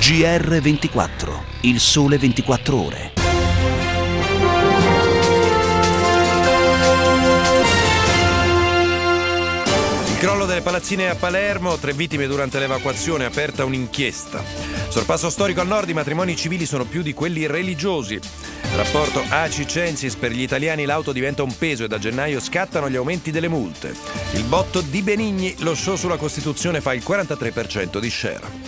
GR24, il sole 24 ore. Il crollo delle palazzine a Palermo, 3 vittime durante l'evacuazione, aperta un'inchiesta. Sorpasso storico al nord, i matrimoni civili sono più di quelli religiosi. Rapporto ACI-Censis, per gli italiani l'auto diventa un peso e da gennaio scattano gli aumenti delle multe. Il botto di Benigni, lo show sulla Costituzione fa il 43% di share.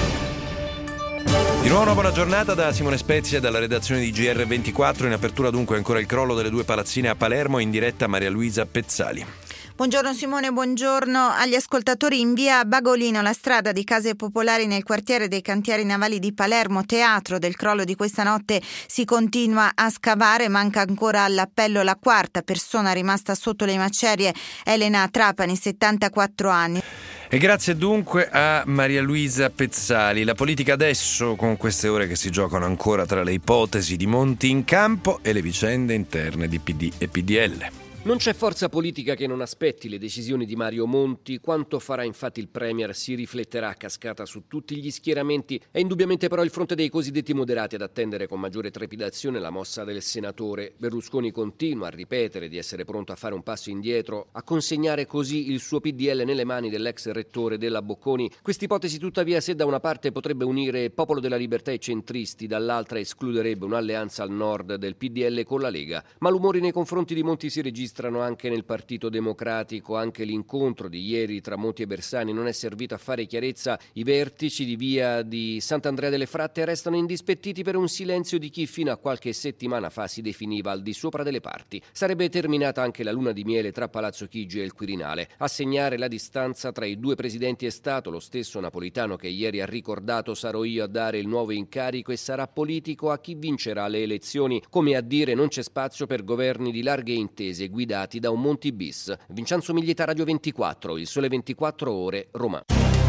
Di nuovo una buona giornata da Simone Spezia e dalla redazione di GR24. In apertura dunque ancora il crollo delle 2 palazzine a Palermo, in diretta Maria Luisa Pezzali. Buongiorno Simone, buongiorno agli ascoltatori. In via Bagolino, la strada di case popolari nel quartiere dei Cantieri Navali di Palermo, teatro del crollo di questa notte, si continua a scavare. Manca ancora all'appello la 4ª persona rimasta sotto le macerie, Elena Trapani, 74 anni. E grazie dunque a Maria Luisa Pezzali. La politica adesso, con queste ore che si giocano ancora tra le ipotesi di Monti in campo e le vicende interne di PD e PDL. Non c'è forza politica che non aspetti le decisioni di Mario Monti. Quanto farà infatti il Premier si rifletterà a cascata su tutti gli schieramenti. È indubbiamente però il fronte dei cosiddetti moderati ad attendere con maggiore trepidazione la mossa del senatore. Berlusconi continua a ripetere di essere pronto a fare un passo indietro, a consegnare così il suo PDL nelle mani dell'ex rettore della Bocconi. Quest'ipotesi tuttavia, se da una parte potrebbe unire Popolo della Libertà e centristi, dall'altra escluderebbe un'alleanza al nord del PDL con la Lega. Malumori nei confronti di Monti si registrano anche nel Partito Democratico. Anche l'incontro di ieri tra Monti e Bersani non è servito a fare chiarezza. I vertici di via di Sant'Andrea delle Fratte restano indispettiti per un silenzio di chi fino a qualche settimana fa si definiva al di sopra delle parti. Sarebbe terminata anche la luna di miele tra Palazzo Chigi e il Quirinale. A segnare la distanza tra i 2 presidenti è stato lo stesso Napolitano che ieri ha ricordato: sarò io a dare il nuovo incarico e sarà politico a chi vincerà le elezioni, come a dire non c'è spazio per governi di larghe intese guidati da un Monti bis. Vincenzo Miglieta, Radio 24, il sole 24 ore, Roma.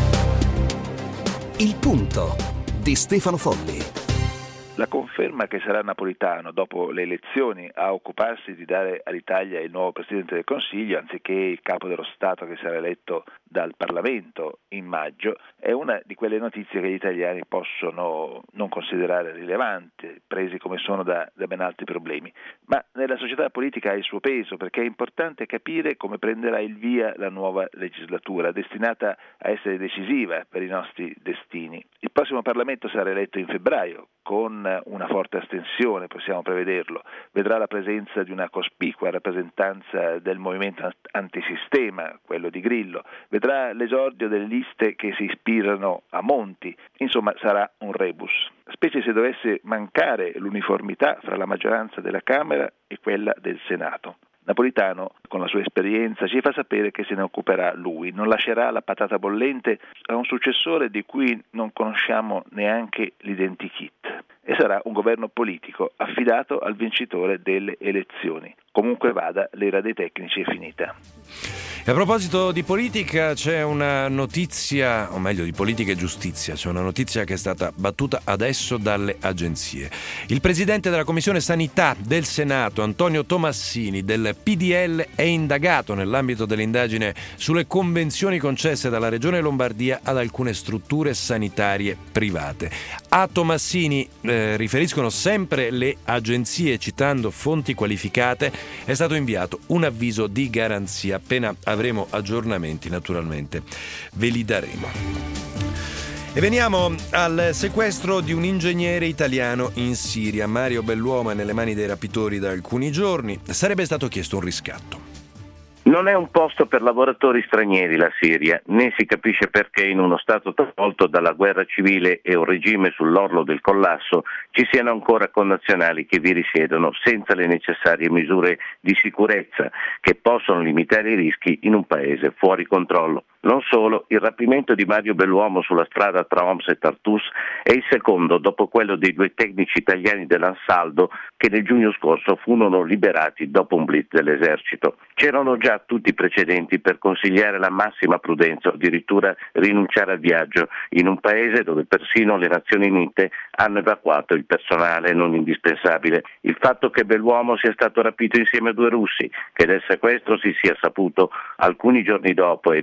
Il punto di Stefano Folli. La conferma che sarà Napolitano dopo le elezioni a occuparsi di dare all'Italia il nuovo Presidente del Consiglio anziché il Capo dello Stato che sarà eletto dal Parlamento in maggio è una di quelle notizie che gli italiani possono non considerare rilevanti, presi come sono da ben altri problemi. Ma nella società politica ha il suo peso, perché è importante capire come prenderà il via la nuova legislatura, destinata a essere decisiva per i nostri destini. Il prossimo Parlamento sarà eletto in febbraio, con una forte astensione, possiamo prevederlo. Vedrà la presenza di una cospicua rappresentanza del movimento antisistema, quello di Grillo. Vedrà l'esordio delle liste che si ispirano a Monti. Insomma, sarà un rebus. Specie se dovesse mancare l'uniformità fra la maggioranza della Camera e quella del Senato. Napolitano, con la sua esperienza, ci fa sapere che se ne occuperà lui, non lascerà la patata bollente a un successore di cui non conosciamo neanche l'identikit, e sarà un governo politico affidato al vincitore delle elezioni. Comunque vada, l'era dei tecnici è finita. E a proposito di politica c'è una notizia, o meglio di politica e giustizia, c'è una notizia che è stata battuta adesso dalle agenzie. Il presidente della Commissione Sanità del Senato, Antonio Tomassini, del PDL, è indagato nell'ambito dell'indagine sulle convenzioni concesse dalla Regione Lombardia ad alcune strutture sanitarie private. A Tomassini, riferiscono sempre le agenzie citando fonti qualificate, è stato inviato un avviso di garanzia. Appena avremo aggiornamenti, naturalmente ve li daremo. E veniamo al sequestro di un ingegnere italiano in Siria. Mario Belluomo è nelle mani dei rapitori da alcuni giorni. Sarebbe stato chiesto un riscatto. Non è un posto per lavoratori stranieri la Siria, né si capisce perché in uno Stato travolto dalla guerra civile e un regime sull'orlo del collasso ci siano ancora connazionali che vi risiedono senza le necessarie misure di sicurezza che possono limitare i rischi in un paese fuori controllo. Non solo, il rapimento di Mario Belluomo sulla strada tra Homs e Tartus è il secondo dopo quello dei 2 tecnici italiani dell'Ansaldo che nel giugno scorso furono liberati dopo un blitz dell'esercito. C'erano già tutti i precedenti per consigliare la massima prudenza o addirittura rinunciare al viaggio in un paese dove persino le Nazioni Unite hanno evacuato il personale non indispensabile. Il fatto che Belluomo sia stato rapito insieme a 2 russi, che del sequestro si sia saputo alcuni giorni dopo e venga chiesto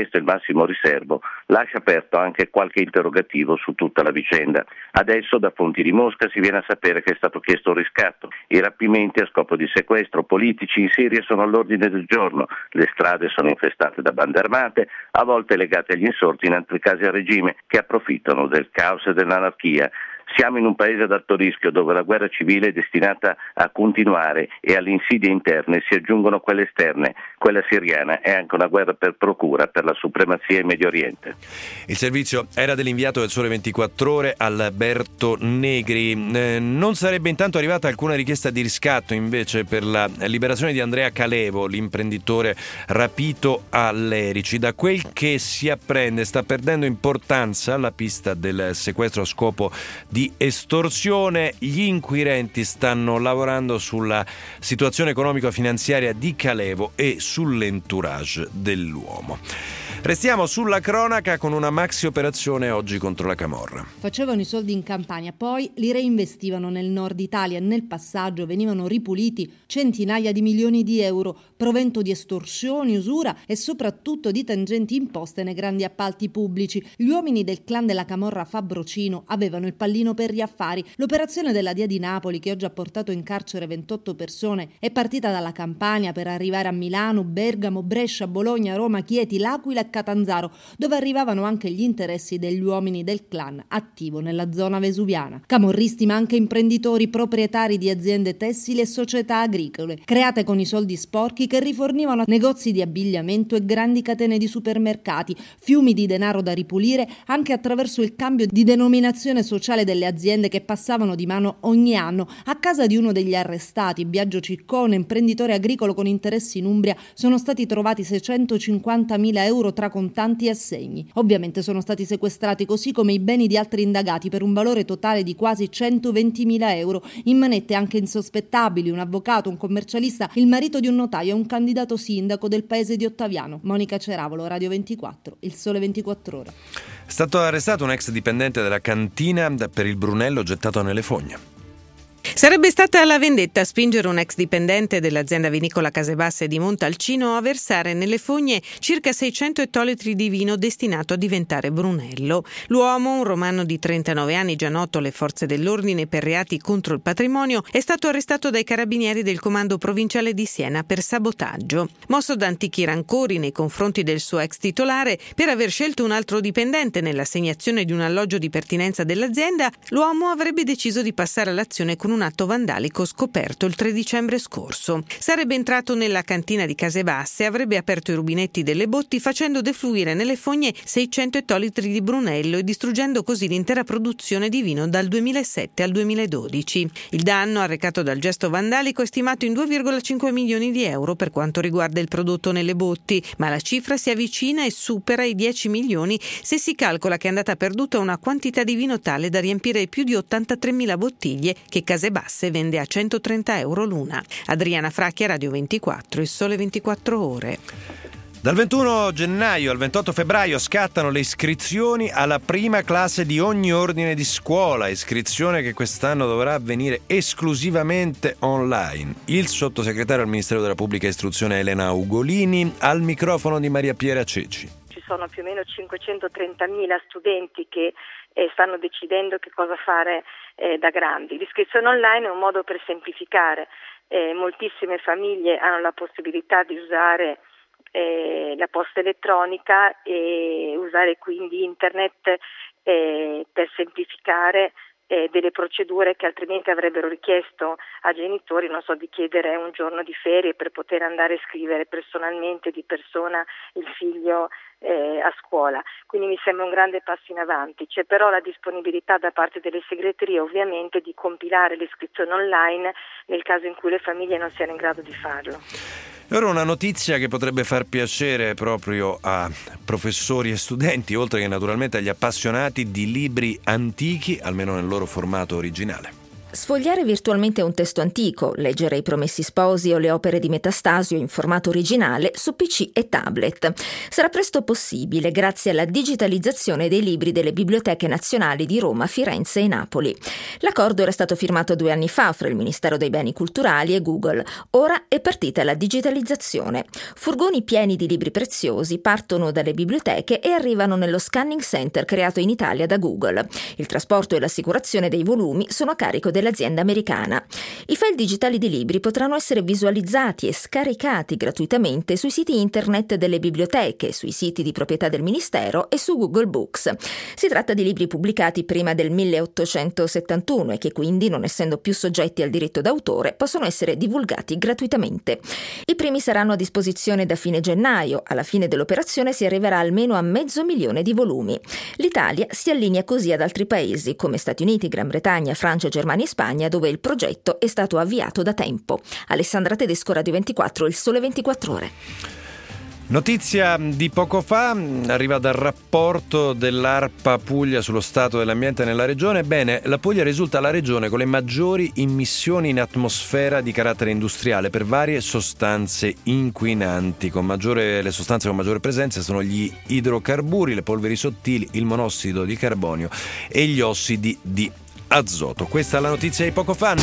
questo il massimo riservo, lascia aperto anche qualche interrogativo su tutta la vicenda. Adesso da fonti di Mosca si viene a sapere che è stato chiesto un riscatto. I rapimenti a scopo di sequestro politici in Siria sono all'ordine del giorno, le strade sono infestate da bande armate, a volte legate agli insorti, in altri casi al regime, che approfittano del caos e dell'anarchia. Siamo in un paese ad alto rischio dove la guerra civile è destinata a continuare e alle insidie interne si aggiungono quelle esterne. Quella siriana è anche una guerra per procura per la supremazia in Medio Oriente. Il servizio era dell'inviato del Sole 24 Ore Alberto Negri. Non sarebbe intanto arrivata alcuna richiesta di riscatto invece per la liberazione di Andrea Calevo, l'imprenditore rapito a Lerici. Da quel che si apprende sta perdendo importanza la pista del sequestro a scopo di estorsione. Gli inquirenti stanno lavorando sulla situazione economico-finanziaria di Calevo e sull'entourage dell'uomo. Restiamo sulla cronaca con una maxi operazione oggi contro la camorra. Facevano i soldi in Campania, poi li reinvestivano nel nord Italia e nel passaggio venivano ripuliti centinaia di milioni di euro, provento di estorsioni, usura e soprattutto di tangenti imposte nei grandi appalti pubblici. Gli uomini del clan della camorra Fabrocino avevano il pallino per gli affari. L'operazione della DIA di Napoli, che oggi ha portato in carcere 28 persone, è partita dalla Campania per arrivare a Milano, Bergamo, Brescia, Bologna, Roma, Chieti, L'Aquila e Catanzaro, dove arrivavano anche gli interessi degli uomini del clan attivo nella zona vesuviana. Camorristi ma anche imprenditori, proprietari di aziende tessili e società agricole, create con i soldi sporchi che rifornivano negozi di abbigliamento e grandi catene di supermercati, fiumi di denaro da ripulire anche attraverso il cambio di denominazione sociale delle aziende che passavano di mano ogni anno. A casa di uno degli arrestati, Biagio Ciccone, imprenditore agricolo con interessi in Umbria, sono stati trovati 650.000 euro tra contanti e assegni. Ovviamente sono stati sequestrati, così come i beni di altri indagati, per un valore totale di quasi 120.000 euro. In manette anche insospettabili: un avvocato, un commercialista, il marito di un notaio e un candidato sindaco del paese di Ottaviano. Monica Ceravolo, Radio 24, Il Sole 24 Ore. È stato arrestato un ex dipendente della cantina per il Brunello gettato nelle fogne. Sarebbe stata la vendetta a spingere un ex dipendente dell'azienda vinicola Casebasse di Montalcino a versare nelle fogne circa 600 ettolitri di vino destinato a diventare Brunello. L'uomo, un romano di 39 anni già noto alle forze dell'ordine per reati contro il patrimonio, è stato arrestato dai carabinieri del comando provinciale di Siena per sabotaggio. Mosso da antichi rancori nei confronti del suo ex titolare per aver scelto un altro dipendente nell'assegnazione di un alloggio di pertinenza dell'azienda, l'uomo avrebbe deciso di passare all'azione con un atto vandalico scoperto il 3 dicembre scorso. Sarebbe entrato nella cantina di Casebasse e avrebbe aperto i rubinetti delle botti, facendo defluire nelle fogne 600 ettolitri di Brunello e distruggendo così l'intera produzione di vino dal 2007 al 2012. Il danno arrecato dal gesto vandalico è stimato in 2,5 milioni di euro per quanto riguarda il prodotto nelle botti, ma la cifra si avvicina e supera i 10 milioni se si calcola che è andata perduta una quantità di vino tale da riempire più di 83.000 bottiglie che Casebasse vende a 130 euro l'una. Adriana Fracchia, Radio 24, Il Sole 24 Ore. Dal 21 gennaio al 28 febbraio scattano le iscrizioni alla prima classe di ogni ordine di scuola, iscrizione che quest'anno dovrà avvenire esclusivamente online. Il sottosegretario al Ministero della Pubblica Istruzione Elena Ugolini al microfono di Maria Piera Ceci. Ci sono più o meno 530.000 studenti che stanno decidendo che cosa fare da grandi. L'iscrizione online è un modo per semplificare. Moltissime famiglie hanno la possibilità di usare la posta elettronica e usare quindi internet per semplificare delle procedure che altrimenti avrebbero richiesto a genitori, non so, di chiedere un giorno di ferie per poter andare a scrivere personalmente di persona il figlio a scuola. Quindi mi sembra un grande passo in avanti. C'è però la disponibilità da parte delle segreterie ovviamente di compilare l'iscrizione online nel caso in cui le famiglie non siano in grado di farlo. Ora una notizia che potrebbe far piacere proprio a professori e studenti, oltre che naturalmente agli appassionati di libri antichi, almeno nel loro formato originale. Sfogliare virtualmente un testo antico, leggere I Promessi Sposi o le opere di Metastasio in formato originale su PC e tablet. Sarà presto possibile grazie alla digitalizzazione dei libri delle biblioteche nazionali di Roma, Firenze e Napoli. L'accordo era stato firmato 2 anni fa fra il Ministero dei Beni Culturali e Google. Ora è partita la digitalizzazione. Furgoni pieni di libri preziosi partono dalle biblioteche e arrivano nello scanning center creato in Italia da Google. Il trasporto e l'assicurazione dei volumi sono a carico dell'azienda americana. I file digitali di libri potranno essere visualizzati e scaricati gratuitamente sui siti internet delle biblioteche, sui siti di proprietà del Ministero e su Google Books. Si tratta di libri pubblicati prima del 1871 e che quindi, non essendo più soggetti al diritto d'autore, possono essere divulgati gratuitamente. I primi saranno a disposizione da fine gennaio. Alla fine dell'operazione si arriverà almeno a 500.000 di volumi. L'Italia si allinea così ad altri paesi come Stati Uniti, Gran Bretagna, Francia, Germania e Spagna, dove il progetto è stato avviato da tempo. Alessandra Tedesco, Radio 24, Il Sole 24 Ore. Notizia di poco fa, arriva dal rapporto dell'ARPA Puglia sullo stato dell'ambiente nella regione. Bene, la Puglia risulta la regione con le maggiori immissioni in atmosfera di carattere industriale per varie sostanze inquinanti. Le sostanze con maggiore presenza sono gli idrocarburi, le polveri sottili, il monossido di carbonio e gli ossidi di azoto. Questa è la notizia di poco fa.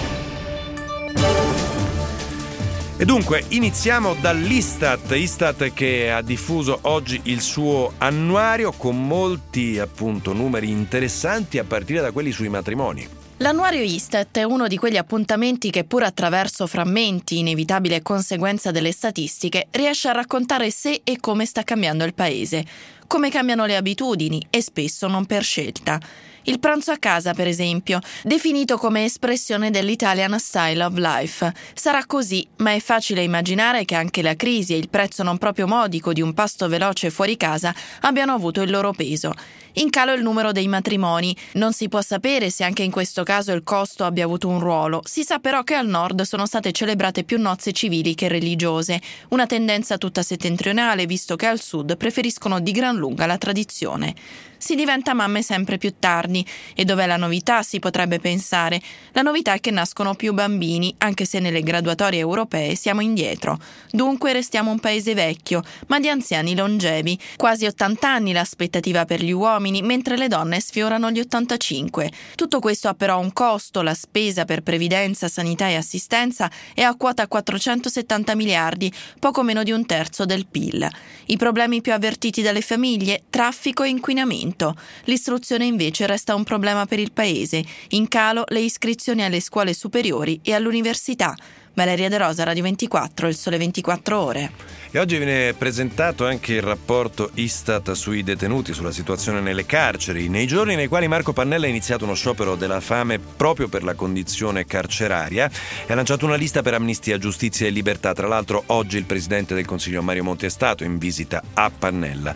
E dunque iniziamo dall'Istat che ha diffuso oggi il suo annuario con molti numeri interessanti, a partire da quelli sui matrimoni. L'annuario Istat è uno di quegli appuntamenti che, pur attraverso frammenti, inevitabile conseguenza delle statistiche, riesce a raccontare se e come sta cambiando il paese, come cambiano le abitudini e spesso non per scelta. Il pranzo a casa, per esempio, definito come espressione dell'Italian Style of Life. Sarà così, ma è facile immaginare che anche la crisi e il prezzo non proprio modico di un pasto veloce fuori casa abbiano avuto il loro peso. In calo il numero dei matrimoni. Non si può sapere se anche in questo caso il costo abbia avuto un ruolo. Si sa però che al nord sono state celebrate più nozze civili che religiose, una tendenza tutta settentrionale, visto che al sud preferiscono di gran lunga la tradizione. Si diventa mamme sempre più tardi. E dov'è la novità, si potrebbe pensare? La novità è che nascono più bambini, anche se nelle graduatorie europee siamo indietro. Dunque restiamo un paese vecchio, ma di anziani longevi. Quasi 80 anni l'aspettativa per gli uomini, mentre le donne sfiorano gli 85. Tutto questo ha però un costo. La spesa per previdenza, sanità e assistenza è a quota 470 miliardi, poco meno di un terzo del PIL. I problemi più avvertiti dalle famiglie: traffico e inquinamento. L'istruzione invece resta un problema per il paese. In calo le iscrizioni alle scuole superiori e all'università. Valeria De Rosa, Radio 24, Il Sole 24 Ore. E oggi viene presentato anche il rapporto Istat sui detenuti, sulla situazione nelle carceri, nei giorni nei quali Marco Pannella ha iniziato uno sciopero della fame proprio per la condizione carceraria e ha lanciato una lista per amnistia, giustizia e libertà. Tra l'altro oggi il Presidente del Consiglio Mario Monti è stato in visita a Pannella.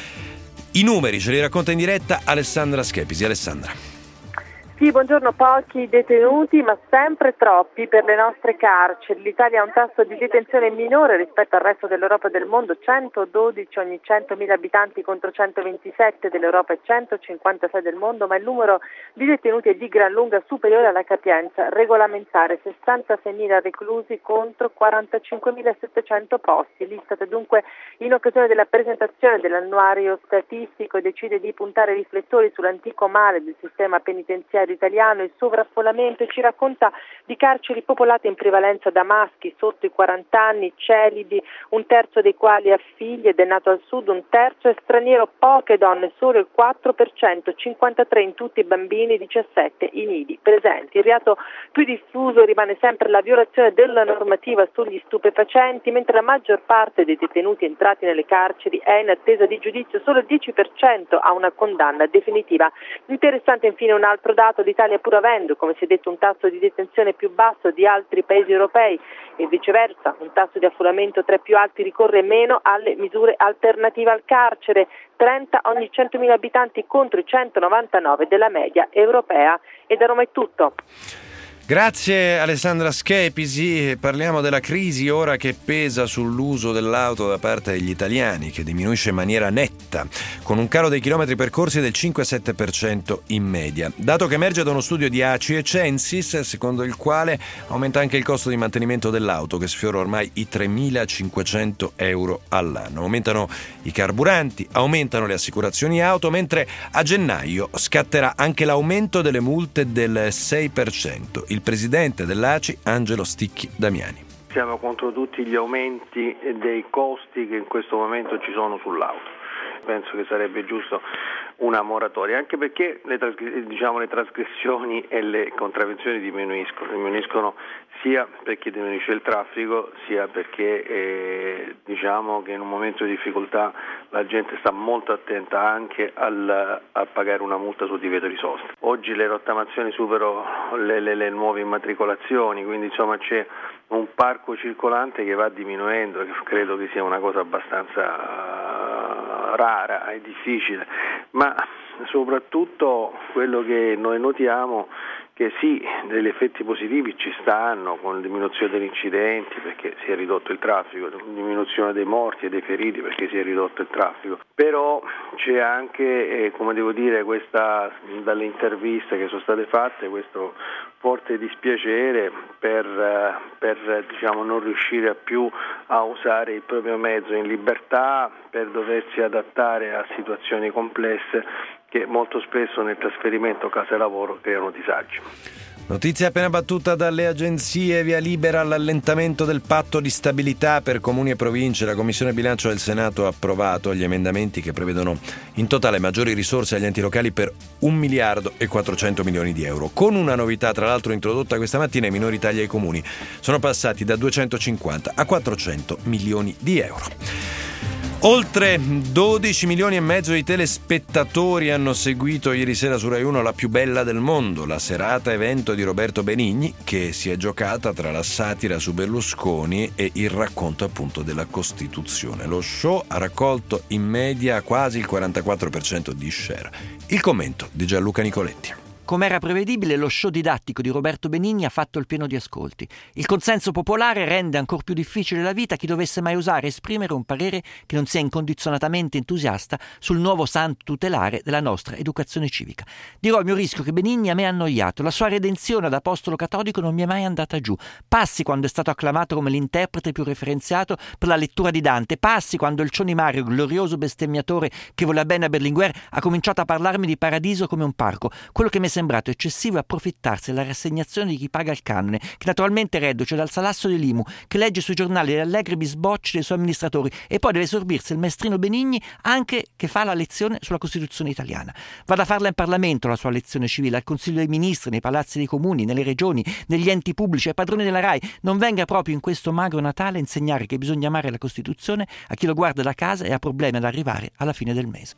I numeri ce li racconta in diretta Alessandra Schepisi. Alessandra. Sì, buongiorno. Pochi detenuti, ma sempre troppi per le nostre carceri. L'Italia ha un tasso di detenzione minore rispetto al resto dell'Europa e del mondo, 112 ogni 100.000 abitanti contro 127 dell'Europa e 156 del mondo, ma il numero di detenuti è di gran lunga superiore alla capienza regolamentare, 66.000 reclusi contro 45.700 posti. L'Istat dunque, in occasione della presentazione dell'annuario statistico, decide di puntare i riflettori sull'antico male del sistema penitenziario italiano, il sovraffollamento, e ci racconta di carceri popolate in prevalenza da maschi sotto i 40 anni, celibi, un terzo dei quali ha figli ed è nato al sud, un terzo è straniero, poche donne, solo il 4%, 53 in tutti i bambini, 17 i nidi presenti. Il reato più diffuso rimane sempre la violazione della normativa sugli stupefacenti, mentre la maggior parte dei detenuti entrati nelle carceri è in attesa di giudizio, solo il 10% ha una condanna definitiva. Interessante infine un altro dato: l'Italia, pur avendo, come si è detto, un tasso di detenzione più basso di altri paesi europei e viceversa un tasso di affollamento tra i più alti, ricorre meno alle misure alternative al carcere, 30 ogni 100.000 abitanti contro i 199 della media europea. E da Roma è tutto. Grazie Alessandra Schepisi. Parliamo della crisi ora che pesa sull'uso dell'auto da parte degli italiani, che diminuisce in maniera netta, con un calo dei chilometri percorsi del 5-7% in media. Dato che emerge da uno studio di ACI e Censis, secondo il quale aumenta anche il costo di mantenimento dell'auto, che sfiora ormai i 3.500 euro all'anno. Aumentano i carburanti, aumentano le assicurazioni auto, mentre a gennaio scatterà anche l'aumento delle multe del 6%. Il presidente dell'ACI, Angelo Sticchi Damiani. Siamo contro tutti gli aumenti dei costi che in questo momento ci sono sull'auto. Penso che sarebbe giusto una moratoria, anche perché le trasgressioni e le contravvenzioni diminuiscono sia perché diminuisce il traffico, sia perché diciamo che in un momento di difficoltà la gente sta molto attenta anche a pagare una multa sul divieto di sosta. Oggi le rottamazioni superano le nuove immatricolazioni, quindi insomma c'è un parco circolante che va diminuendo, che credo che sia una cosa abbastanza rara e difficile, ma soprattutto quello che noi notiamo che sì, degli effetti positivi ci stanno, con diminuzione degli incidenti perché si è ridotto il traffico, diminuzione dei morti e dei feriti perché si è ridotto il traffico, però c'è anche, questa, dalle interviste che sono state fatte, questo forte dispiacere per non riuscire più a usare il proprio mezzo in libertà, per doversi adattare a situazioni complesse che molto spesso nel trasferimento casa-lavoro creano disagi. Notizia appena battuta dalle agenzie: via libera all'allentamento del patto di stabilità per comuni e province. La Commissione Bilancio del Senato ha approvato gli emendamenti che prevedono in totale maggiori risorse agli enti locali per 1 miliardo e 400 milioni di euro. Con una novità, tra l'altro introdotta questa mattina: i minori tagli ai comuni sono passati da 250 a 400 milioni di euro. Oltre 12 milioni e mezzo di telespettatori hanno seguito ieri sera su Rai 1 La più bella del mondo, la serata evento di Roberto Benigni, che si è giocata tra la satira su Berlusconi e il racconto appunto della Costituzione. Lo show ha raccolto in media quasi il 44% di share. Il commento di Gianluca Nicoletti. Come era prevedibile, lo show didattico di Roberto Benigni ha fatto il pieno di ascolti. Il consenso popolare rende ancor più difficile la vita a chi dovesse mai osare esprimere un parere che non sia incondizionatamente entusiasta sul nuovo santo tutelare della nostra educazione civica. Dirò il mio rischio che Benigni a me ha annoiato. La sua redenzione ad apostolo cattolico non mi è mai andata giù. Passi quando è stato acclamato come l'interprete più referenziato per la lettura di Dante. Passi quando il Cioni Mario, glorioso bestemmiatore che voleva bene a Berlinguer, ha cominciato a parlarmi di paradiso come un parco. Quello che mi è sembrato eccessivo è approfittarsi della rassegnazione di chi paga il canone, che naturalmente reduce dal salasso dell'IMU, che legge sui giornali le allegre bisbocci dei suoi amministratori e poi deve sorbirsi il maestrino Benigni anche che fa la lezione sulla Costituzione italiana. Vada a farla in Parlamento la sua lezione civile, al Consiglio dei Ministri, nei palazzi dei comuni, nelle regioni, negli enti pubblici, ai padroni della RAI. Non venga proprio in questo magro Natale a insegnare che bisogna amare la Costituzione a chi lo guarda da casa e ha problemi ad arrivare alla fine del mese.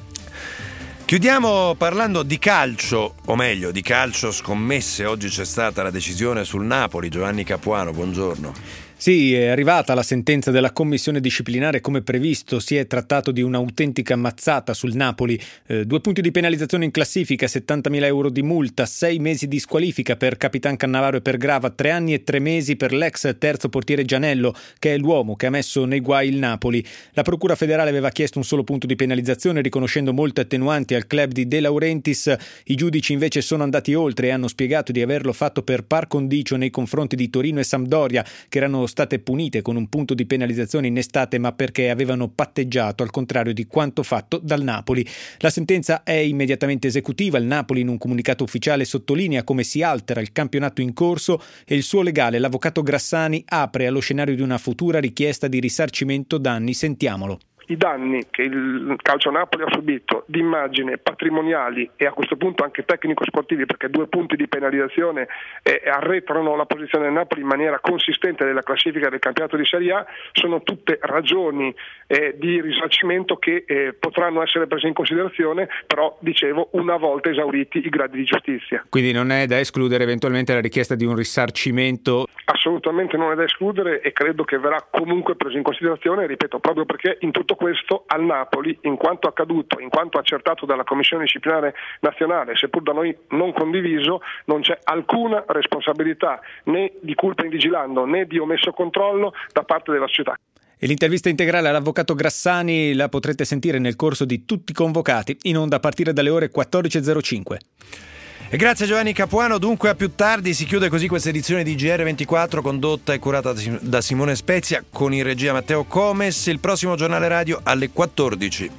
Chiudiamo parlando di calcio, o meglio di calcio scommesse. Oggi c'è stata la decisione sul Napoli. Giovanni Capuano, buongiorno. Sì, è arrivata la sentenza della commissione disciplinare come previsto. Si è trattato di un'autentica mazzata sul Napoli. 2 punti di penalizzazione in classifica, 70.000 euro di multa, 6 mesi di squalifica per Capitan Cannavaro e per Grava, 3 anni e 3 mesi per l'ex terzo portiere Gianello, che è l'uomo che ha messo nei guai il Napoli. La Procura federale aveva chiesto un solo punto di penalizzazione, riconoscendo molte attenuanti al club di De Laurentiis. I giudici invece sono andati oltre e hanno spiegato di averlo fatto per par condicio nei confronti di Torino e Sampdoria, che erano state punite con un punto di penalizzazione in estate, ma perché avevano patteggiato, al contrario di quanto fatto dal Napoli. La sentenza è immediatamente esecutiva. Il Napoli, in un comunicato ufficiale, sottolinea come si altera il campionato in corso e il suo legale, l'avvocato Grassani, apre allo scenario di una futura richiesta di risarcimento danni. Sentiamolo. I danni che il Calcio Napoli ha subito di immagine, patrimoniali e a questo punto anche tecnico-sportivi, perché 2 punti di penalizzazione arretrano la posizione del Napoli in maniera consistente nella classifica del campionato di Serie A, sono tutte ragioni di risarcimento che potranno essere prese in considerazione, però dicevo una volta esauriti i gradi di giustizia. Quindi non è da escludere eventualmente la richiesta di un risarcimento? Assolutamente non è da escludere e credo che verrà comunque preso in considerazione, ripeto, proprio perché in tutto questo al Napoli, in quanto accaduto, in quanto accertato dalla Commissione Disciplinare Nazionale, seppur da noi non condiviso, non c'è alcuna responsabilità né di culpa in vigilando né di omesso controllo da parte della società. E l'intervista integrale all'avvocato Grassani la potrete sentire nel corso di Tutti Convocati, in onda a partire dalle ore 14.05. E grazie a Giovanni Capuano. Dunque, a più tardi si chiude così questa edizione di GR24, condotta e curata da Simone Spezia, con in regia Matteo Comes. Il prossimo giornale radio alle 14.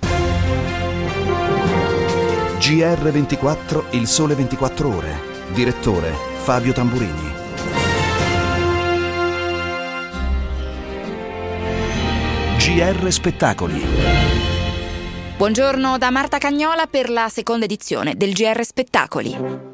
GR24, il sole 24 ore. Direttore Fabio Tamburini. GR Spettacoli. Buongiorno da Marta Cagnola per la seconda edizione del GR Spettacoli.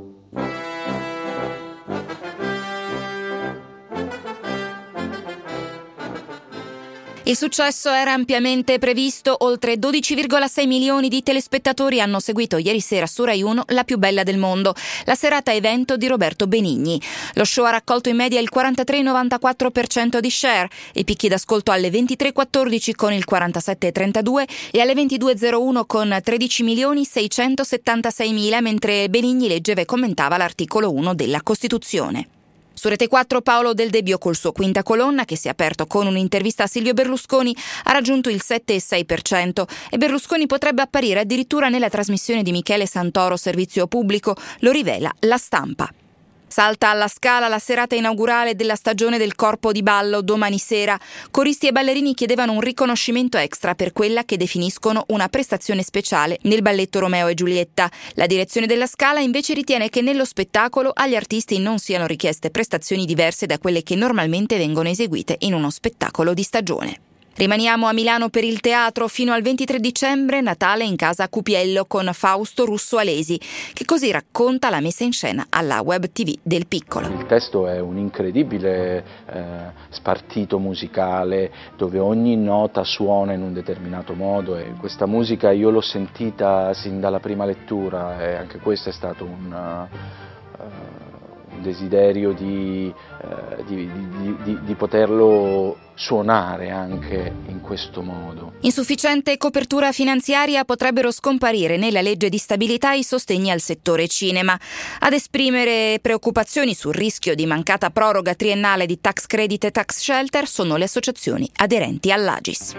Il successo era ampiamente previsto, oltre 12,6 milioni di telespettatori hanno seguito ieri sera su Rai 1 La più bella del mondo, la serata evento di Roberto Benigni. Lo show ha raccolto in media il 43,94% di share, i picchi d'ascolto alle 23,14 con il 47,32 e alle 22,01 con 13.676.000, mentre Benigni leggeva e commentava l'articolo 1 della Costituzione. Su Rete 4 Paolo Del Debbio col suo Quinta Colonna, che si è aperto con un'intervista a Silvio Berlusconi, ha raggiunto il 7,6% e Berlusconi potrebbe apparire addirittura nella trasmissione di Michele Santoro Servizio Pubblico, lo rivela La Stampa. Salta alla Scala la serata inaugurale della stagione del Corpo di Ballo domani sera. Coristi e ballerini chiedevano un riconoscimento extra per quella che definiscono una prestazione speciale nel balletto Romeo e Giulietta. La direzione della Scala invece ritiene che nello spettacolo agli artisti non siano richieste prestazioni diverse da quelle che normalmente vengono eseguite in uno spettacolo di stagione. Rimaniamo a Milano per il teatro fino al 23 dicembre, Natale in casa Cupiello con Fausto Russo Alesi, che così racconta la messa in scena alla Web TV del Piccolo. Il testo è un incredibile spartito musicale dove ogni nota suona in un determinato modo e questa musica io l'ho sentita sin dalla prima lettura e anche questo è stato un desiderio di poterlo suonare anche in questo modo. Insufficiente copertura finanziaria, potrebbero scomparire nella legge di stabilità i sostegni al settore cinema. Ad esprimere preoccupazioni sul rischio di mancata proroga triennale di tax credit e tax shelter sono le associazioni aderenti all'Agis.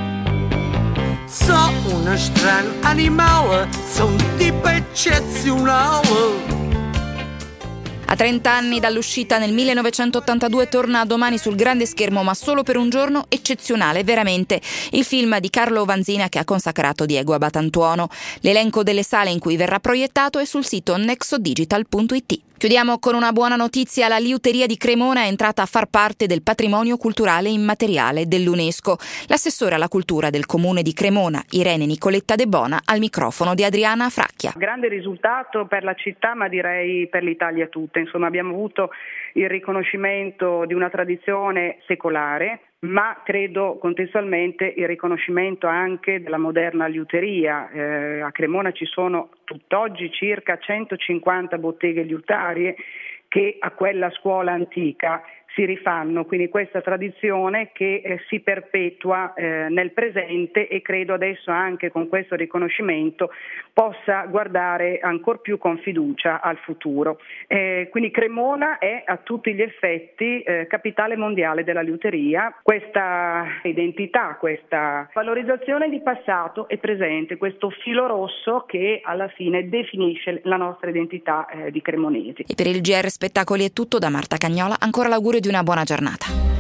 So una strana animale, sono un tipo eccezionale. A 30 anni dall'uscita nel 1982 torna domani sul grande schermo, ma solo per un giorno eccezionale, veramente. Il film di Carlo Vanzina che ha consacrato Diego Abatantuono. L'elenco delle sale in cui verrà proiettato è sul sito nexodigital.it. Chiudiamo con una buona notizia. La liuteria di Cremona è entrata a far parte del patrimonio culturale immateriale dell'UNESCO. L'assessore alla cultura del comune di Cremona, Irene Nicoletta De Bona, al microfono di Adriana Fracchia. Grande risultato per la città, ma direi per l'Italia tutta. Insomma, abbiamo avuto il riconoscimento di una tradizione secolare, ma credo contestualmente il riconoscimento anche della moderna liuteria. A Cremona ci sono tutt'oggi circa 150 botteghe liutarie che a quella scuola antica si rifanno, quindi questa tradizione che si perpetua nel presente e credo adesso anche con questo riconoscimento possa guardare ancor più con fiducia al futuro. Quindi Cremona è a tutti gli effetti capitale mondiale della liuteria. Questa identità, questa valorizzazione di passato e presente, questo filo rosso che alla fine definisce la nostra identità di cremonesi. E per il GR Spettacoli è tutto da Marta Cagnola, ancora l'augurio di una buona giornata.